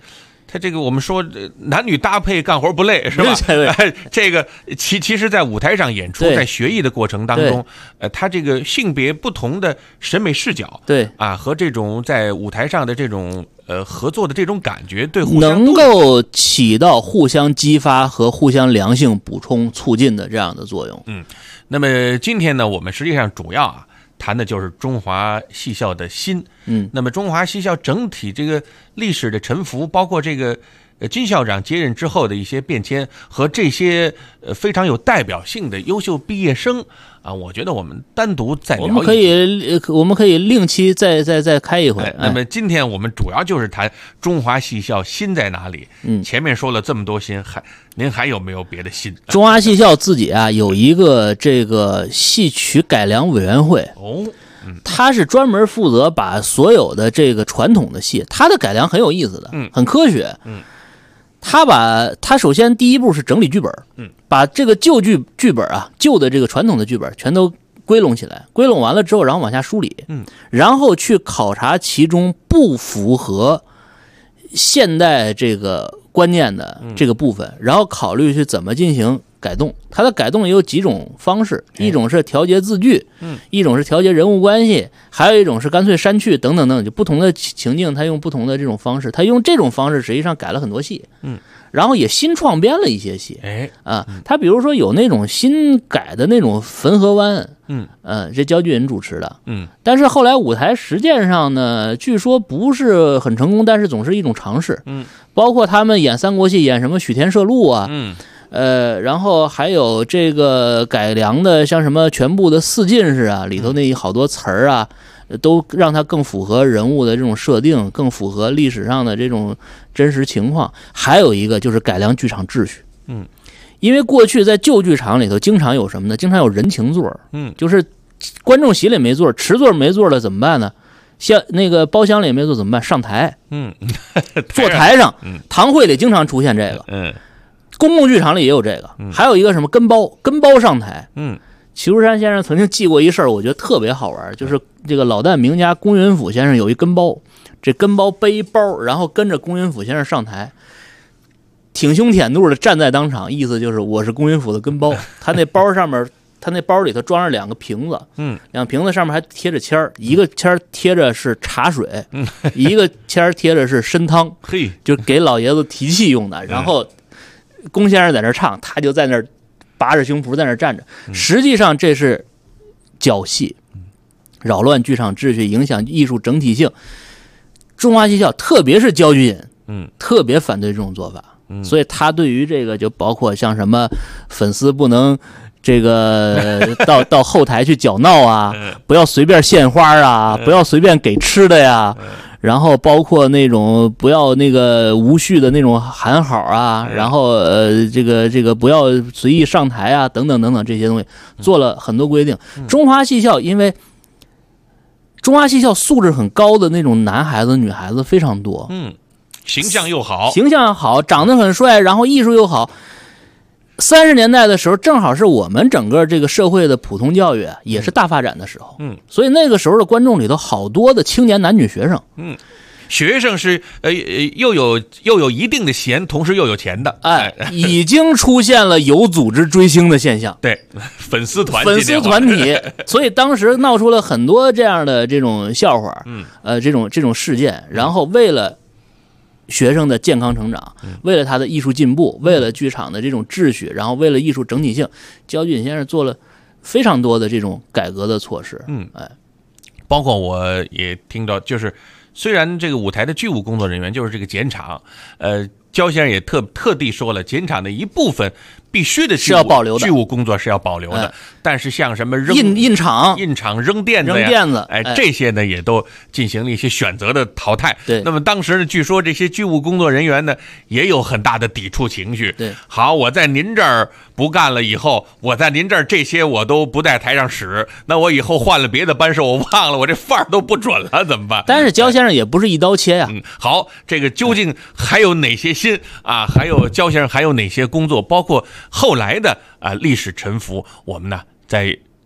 他这个我们说男女搭配干活不累是吧？这个其实在舞台上演出，在学艺的过程当中，他这个性别不同的审美视角， 对啊，和这种在舞台上的这种合作的这种感觉，对互相能够起到互相激发和互相良性补充促进的这样的作用。 那么今天呢，我们实际上主要谈的就是中华戏校的新。那么中华戏校整体这个历史的沉浮，包括这个金校长接任之后的一些变迁，和这些非常有代表性的优秀毕业生啊，我觉得我们单独再聊一集，我们可以另期再开一回。 那么今天我们主要就是谈中华戏校新在哪里。前面说了这么多新，您还有没有别的新？ 中华戏校自己啊有一个这个戏曲改良委员会。他是专门负责把所有的这个传统的戏，他的改良很有意思的，很科学。他首先第一步是整理剧本，把这个旧剧本啊，旧的这个传统的剧本全都归拢起来，归拢完了之后，然后往下梳理，然后去考察其中不符合现代这个观念的这个部分，然后考虑去怎么进行改动。它的改动也有几种方式，一种是调节字句，一种是调节人物关系，还有一种是干脆删去等等等，就不同的情境，他用不同的这种方式，他用这种方式实际上改了很多戏，然后也新创编了一些戏，他比如说有那种新改的那种汾河湾，这焦俊仁主持的，但是后来舞台实践上呢，据说不是很成功，但是总是一种尝试，包括他们演三国戏，演什么许田摄路啊，然后还有这个改良的，像什么全部的四进士啊，里头那好多词儿啊，都让它更符合人物的这种设定，更符合历史上的这种真实情况。还有一个就是改良剧场秩序，因为过去在旧剧场里头经常有什么呢？经常有人情座，就是观众席里没座，池座没座了怎么办呢？像那个包厢里也没坐怎么办？上台，坐台上，堂会里经常出现这个，公共剧场里也有这个，还有一个什么跟包上台，齐如山先生曾经记过一事儿，我觉得特别好玩，就是这个老旦名家龚云甫先生有一跟包，这跟包背一包，然后跟着龚云甫先生上台，挺胸挺肚的站在当场，意思就是我是龚云甫的跟包。他那包上面，他那包里头装着两个瓶子，两个瓶子上面还贴着签儿，一个签儿贴着是茶水，一个签儿贴着是参汤，就给老爷子提气用的。然后龚先生在那唱，他就在那儿拔着胸脯在那儿站着。实际上这是搅戏，扰乱剧场秩序，影响艺术整体性。中华戏校特别是焦俊隐，特别反对这种做法，所以他对于这个就包括像什么粉丝不能这个到后台去搅闹啊，不要随便献花啊，不要随便给吃的呀，然后包括那种不要那个无序的那种喊好啊，然后这个不要随意上台啊，等等等等这些东西做了很多规定。中华戏校因为中华戏校素质很高的那种男孩子女孩子非常多， 形象又好， 长得很帅，然后艺术又好。30年代的时候，正好是我们整个这个社会的普通教育也是大发展的时候，所以那个时候的观众里头好多的青年男女学生， 学生是又有一定的闲，同时又有钱的， 已经出现了有组织追星的现象， 对，粉丝团体，所以当时闹出了很多这样的这种笑话，这种事件，然后为了学生的健康成长，为了他的艺术进步，为了剧场的这种秩序，然后为了艺术整体性，焦俊先生做了非常多的这种改革的措施。 包括我也听到，就是虽然这个舞台的剧务工作人员就是这个剪场，焦先生也特地说了，剪场的一部分必须的是要保留的， 剧务工作是要保留的，但是像什么印场扔垫子，这些呢也都进行了一些选择的淘汰。 对， 那么当时呢，据说这些剧务工作人员呢也有很大的抵触情绪。 对， 好，我在您这儿不干了以后，我在您这儿这些我都不在台上使，那我以后换了别的班社，我忘了我这范儿都不准了，怎么办？ 但是焦先生也不是一刀切呀。 好，这个究竟还有哪些新啊？还有焦先生还有哪些工作？包括后来的历史沉浮，我们呢在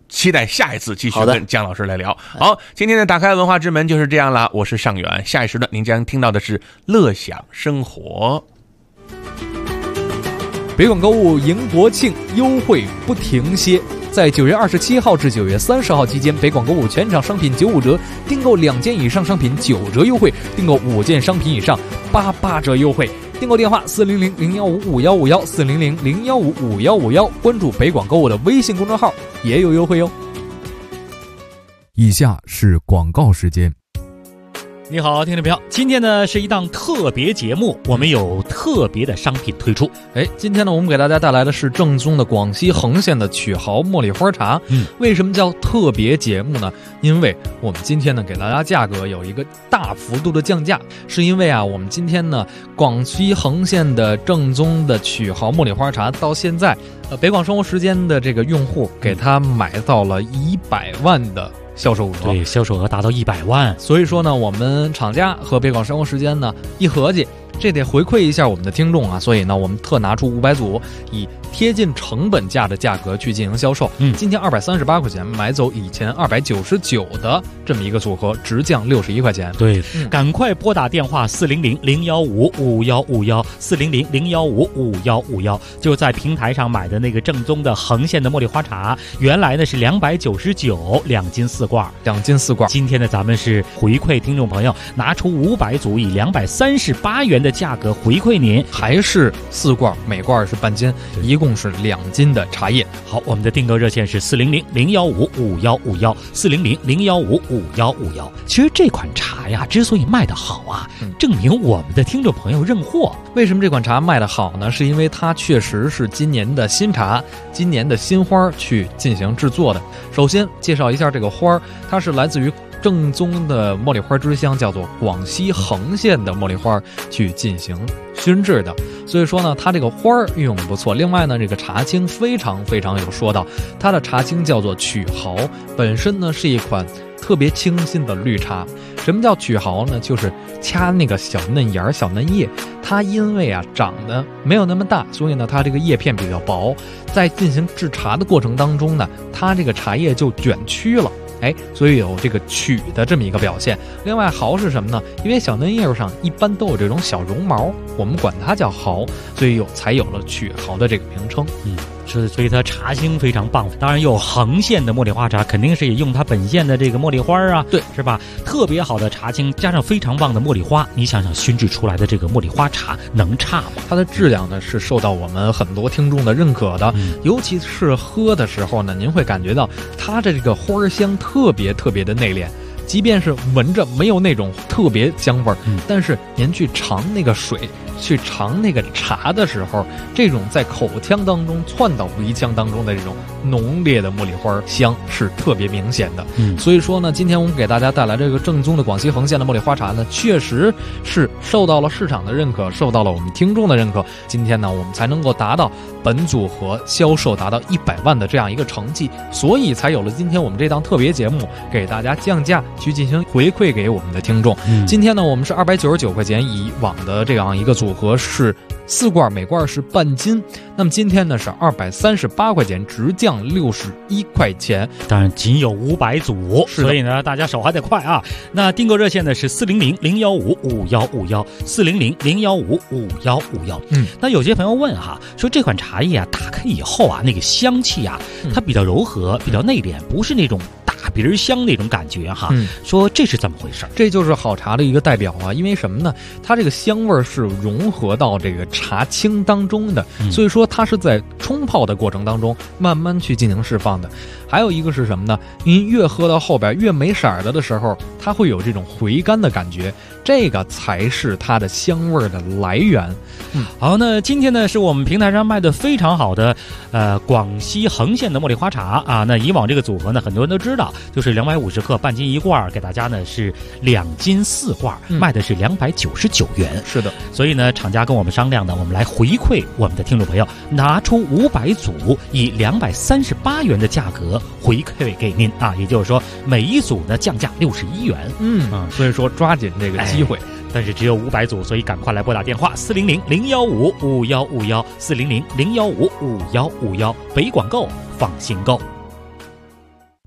期待下一次继续跟姜老师来聊。好，今天的打开文化之门就是这样了，我是尚远。下一时段您将听到的是乐享生活。 北广购物迎国庆，优惠不停歇。在9月27号至9月30号期间，北广购物全场商品95折，订购2件以上商品9折优惠，订购5件商品以上88折优惠。订购电话400-015-5151，400-015-5151，关注北广购物的微信公众号也有优惠哟。 以下是广告时间。 你好，听众朋友，今天呢是一档特别节目，我们有特别的商品推出。 今天呢我们给大家带来的是正宗的广西恒县的曲豪茉莉花茶。为什么叫特别节目呢？因为我们今天呢给大家价格有一个大幅度的降价，是因为我们今天呢广西恒县的正宗的曲豪茉莉花茶到现在北广生活时间的这个用户给他买到了100万的销售额， 对，销售额达到100万。 所以说呢，我们厂家和北广生活时间呢一合计，这得回馈一下我们的听众啊，所以呢，我们特拿出500组，以贴近成本价的价格去进行销售。今天238块钱买走以前299的这么一个组合，直降61块钱。 对，赶快拨打电话400-015-5151，400-015-5151，就在平台上买的那个正宗的恒县的茉莉花茶，原来呢是299，2斤4罐 ，2斤4罐。 今天呢，咱们是回馈听众朋友，拿出500组，以238元的价格回馈您， 还是4罐，每罐是半斤，一共是2斤的茶叶。 好，我们的订购热线是400-015-5151，400-015-5151。其实这款茶呀，之所以卖得好啊，证明我们的听众朋友认货。 为什么这款茶卖得好呢？是因为它确实是今年的新茶，今年的新花去进行制作的。首先介绍一下这个花，它是来自于正宗的茉莉花之乡，叫做广西恒县的茉莉花去进行熏制的，所以说呢，它这个花运用的不错。另外呢，这个茶青非常非常有说道，它的茶青叫做曲豪，本身呢是一款特别清新的绿茶。什么叫曲豪呢？就是掐那个小嫩芽、小嫩叶，它因为长得没有那么大，所以呢，它这个叶片比较薄，在进行制茶的过程当中呢，它这个茶叶就卷曲了。所以有这个曲的这么一个表现。另外豪是什么呢？因为小嫩叶上一般都有这种小绒毛，我们管它叫豪，所以才有了曲豪的这个名称。 所以它茶青非常棒。当然有恒县的茉莉花茶，肯定是也用它本县的这个茉莉花啊， 对， 是吧？特别好的茶青加上非常棒的茉莉花，你想想熏制出来的这个茉莉花茶能差吗？ 它的质量呢是受到我们很多听众的认可的，尤其是喝的时候呢，您会感觉到它的这个花香特别特别的内敛。即便是闻着没有那种特别香味儿，但是您去尝那个水，去尝那个茶的时候，这种在口腔当中窜到鼻腔当中的这种浓烈的茉莉花香是特别明显的。所以说呢，今天我们给大家带来这个正宗的广西恒县的茉莉花茶呢，确实是受到了市场的认可，受到了我们听众的认可。今天呢，我们才能够达到本组合销售达到100万的这样一个成绩，所以才有了今天我们这档特别节目，给大家降价去进行回馈给我们的听众。今天呢，我们是299块钱，以往的这样一个组合是4罐，每罐是半斤。那么今天呢是238块钱，直降61块钱。 当然仅有500组，所以呢大家手还得快啊。那订购热线呢是400-015-5151，400-015-5151。那有些朋友问哈，说这款茶叶啊，打开以后啊，那个香气啊，它比较柔和，比较内敛，不是那种大鼻香那种感觉哈。说这是怎么回事？ 这就是好茶的一个代表啊。因为什么呢？它这个香味是融合到这个茶青当中的，所以说它是在冲泡的过程当中慢慢去进行释放的。还有一个是什么呢？您越喝到后边越没色的时候，它会有这种回甘的感觉，这个才是它的香味的来源。 好，那今天呢是我们平台上卖的非常好的广西恒县的茉莉花茶啊。那以往这个组合呢，很多人都知道，就是250克半斤1罐，给大家呢是2斤4罐，卖的是299元。 是的， 所以呢厂家跟我们商量呢，我们来回馈我们的听众朋友，拿出500组，以238元的价格回馈给您啊。也就是说每一组呢降价61元。 所以说抓紧这个机会。 但是只有500组，所以赶快来拨打电话400-015-5151， 400-015-5151，北广购放心购。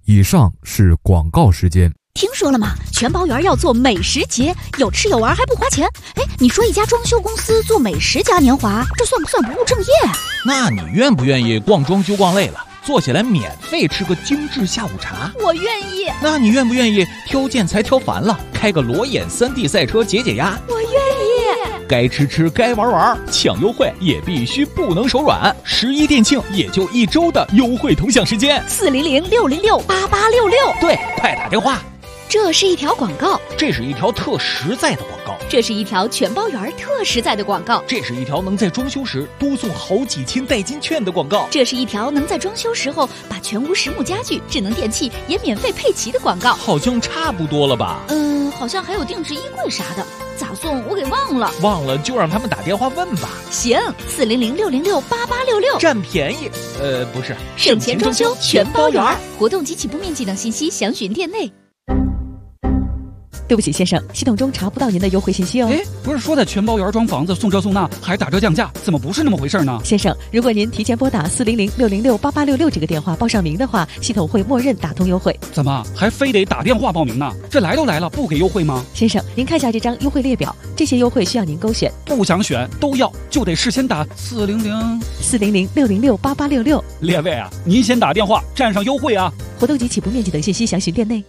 以上是广告时间。 听说了吗？全包园要做美食节，有吃有玩还不花钱。哎，你说一家装修公司做美食嘉年华，这算不算不务正业？ 那你愿不愿意逛装修逛累了，坐下来免费吃个精致下午茶？ 我愿意。 那你愿不愿意挑建材挑烦了，开个裸眼 3D 赛车解解压？ 我愿意。 该吃吃该玩玩，抢优惠也必须不能手软。11店庆也就1周的优惠同享时间 ，400-606-8866。 对，快打电话。 这是一条广告， 这是一条特实在的广告， 这是一条全包园特实在的广告， 这是一条能在装修时多送好几千代金券的广告， 这是一条能在装修时候把全屋实木家具、智能电器也免费配齐的广告。 好像差不多了吧？ 好像还有定制衣柜啥的，咋送我给忘了。 忘了就让他们打电话问吧。 行，400-606-8866， 占便宜。不是， 省钱装修全包园，活动及起步面积等信息详询店内。 对不起，先生，系统中查不到您的优惠信息哦。 哎，不是说在全包园装房子送这送那还打折降价，怎么不是那么回事呢？ 先生，如果您提前拨打400-606-8866这个电话报上名的话，系统会默认打通优惠。 怎么还非得打电话报名呢？这来都来了，不给优惠吗？ 先生，您看一下这张优惠列表，这些优惠需要您勾选。 不想选都要，就得事先打 400-606-8866。 列位啊，您先打电话占上优惠啊！ 活动及起步面积等信息详询店内。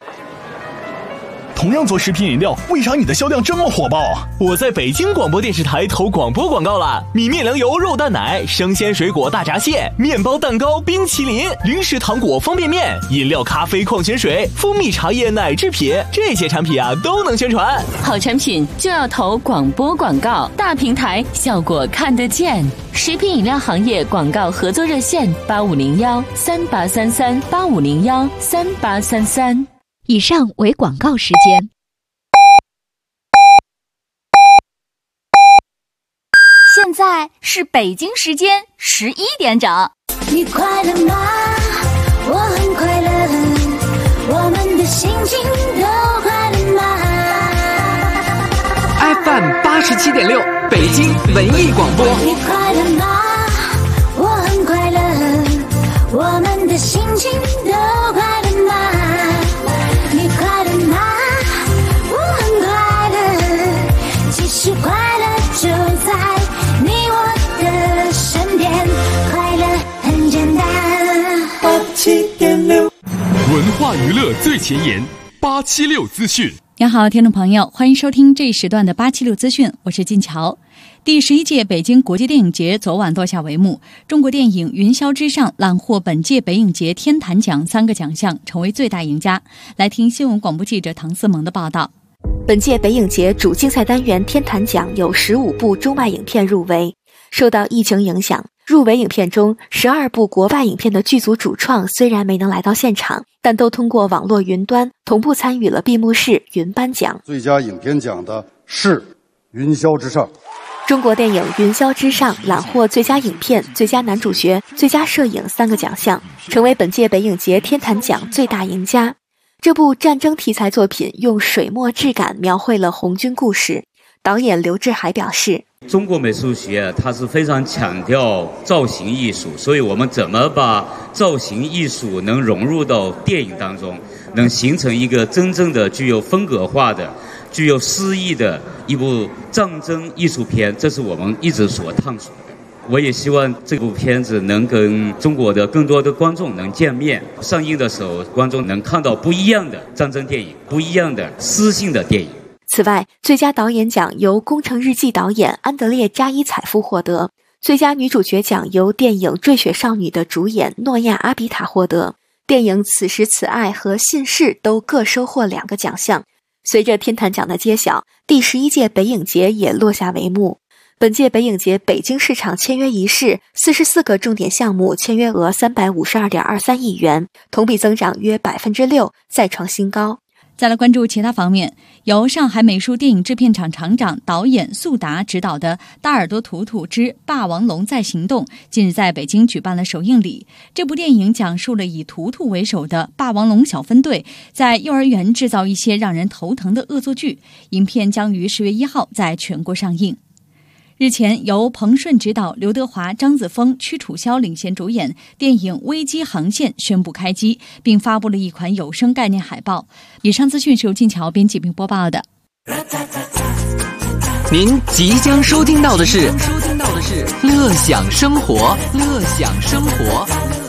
同样做食品饮料，为啥你的销量这么火爆啊？我在北京广播电视台投广播广告了，米面粮油肉蛋奶、生鲜水果大闸蟹、面包蛋糕、冰淇淋、零食糖果方便面、饮料咖啡矿泉水、蜂蜜茶叶奶制品，这些产品啊都能宣传。 好产品就要投广播广告，大平台效果看得见。食品饮料行业广告合作热线8501-3833-8501-3833。 以上为广告时间。现在是北京时间11点整。 你快乐吗？我很快乐，我们的心情都快乐吗 ？FM 87.6，北京文艺广播。 你快乐吗？我很快乐，我们的心情都快乐吗？你快乐吗？我很快乐，其实快乐就在你我的身边，快乐很简单。87.6， 文化娱乐最前沿，876资讯。 你好，听众朋友，欢迎收听这一时段的876资讯，我是金乔。第11届北京国际电影节昨晚落下帷幕，中国电影《云霄之上》揽获本届北影节天坛奖3个奖项，成为最大赢家。来听新闻广播记者唐思萌的报道。 本届北影节主竞赛单元天坛奖有15部中外影片入围。受到疫情影响，入围影片中12部国外影片的剧组主创虽然没能来到现场，但都通过网络云端同步参与了闭幕式云颁奖。 最佳影片奖的是《云霄之上》。 中国电影《云霄之上》揽获最佳影片、最佳男主角、最佳摄影3个奖项，成为本届北影节天坛奖最大赢家。这部战争题材作品用水墨质感描绘了红军故事。导演刘志海表示， 中国美术学它是非常强调造型艺术，所以我们怎么把造型艺术能融入到电影当中，能形成一个真正的具有风格化的、具有诗意的一部战争艺术片，这是我们一直所探索的。我也希望这部片子能跟中国的更多的观众能见面，上映的时候观众能看到不一样的战争电影，不一样的诗性的电影。 此外，最佳导演奖由《宫城日记》导演安德烈·扎伊采夫获得，最佳女主角奖由电影《坠雪少女》的主演诺亚·阿比塔获得，电影《此时此爱》和《信誓》都各收获2个奖项。随着天坛奖的揭晓，第11届北影节也落下帷幕。本届北影节北京市场签约仪式，44个重点项目签约额352.23亿元，同比增长约6%，再创新高。 再来关注其他方面，由上海美术电影制片厂厂长、导演速达执导的《大耳朵图图之霸王龙在行动》近日在北京举办了首映礼。这部电影讲述了以图图为首的霸王龙小分队在幼儿园制造一些让人头疼的恶作剧。影片将于10月1号在全国上映。 日前，由彭顺执导、刘德华、张子枫、屈楚萧领衔主演电影《危机航线》宣布开机，并发布了一款有声概念海报。以上资讯是由静桥编辑并播报的。 您即将收听到的是乐享生活，乐享生活。